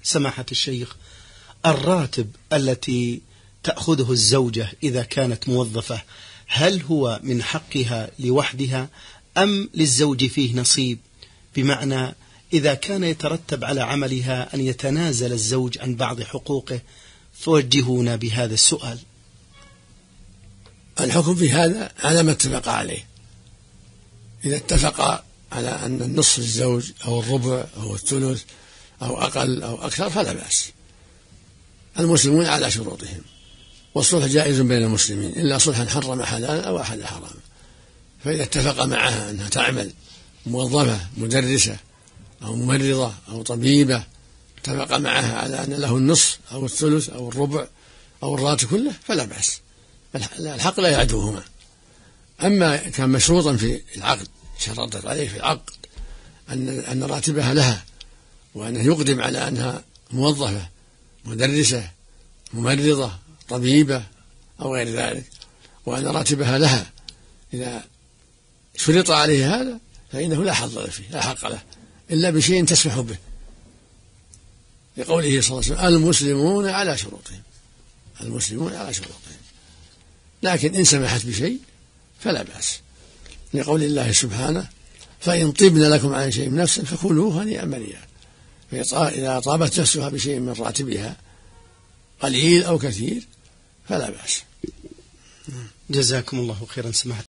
سماحة الشيخ، الراتب التي تأخذه الزوجة إذا كانت موظفة هل هو من حقها لوحدها أم للزوج فيه نصيب؟ بمعنى إذا كان يترتب على عملها أن يتنازل الزوج عن بعض حقوقه، فوجهونا بهذا السؤال. الحكم في هذا على ما اتفق عليه. إذا اتفق على أن النصف للزوج أو الربع أو الثلث أو أقل أو أكثر فلا بأس. المسلمون على شروطهم، والصلح جائز بين المسلمين إلا صلحا حرم حلالا أو أحل حراما. فإذا اتفق معها أنها تعمل موظفة مدرسة أو ممرضة أو طبيبة، اتفق معها على أن له النصف أو الثلث أو الربع أو الراتب كله فلا بأس، الحق لا يعدوهما. أما كان مشروطا في العقد، شرطت عليه في العقد أن راتبها لها، وأنه يقدم على أنها موظفة مدرسة ممرضة طبيبة أو غير ذلك، وأن راتبها لها، إذا شرط عليه هذا فإنه لا حظ له فيه، لا حق له إلا بشيء تسمح به، لقوله صلى الله عليه وسلم: المسلمون على شروطهم، المسلمون على شروطهم. لكن إن سمحت بشيء فلا بأس، لقول الله سبحانه: فإن طبن لكم عن شيء من نفس فكلوه هنيئا مريئا. فإذا طابت نفسها بشيء من راتبها قليل أو كثير فلا بأس. جزاكم الله خيرا سماحة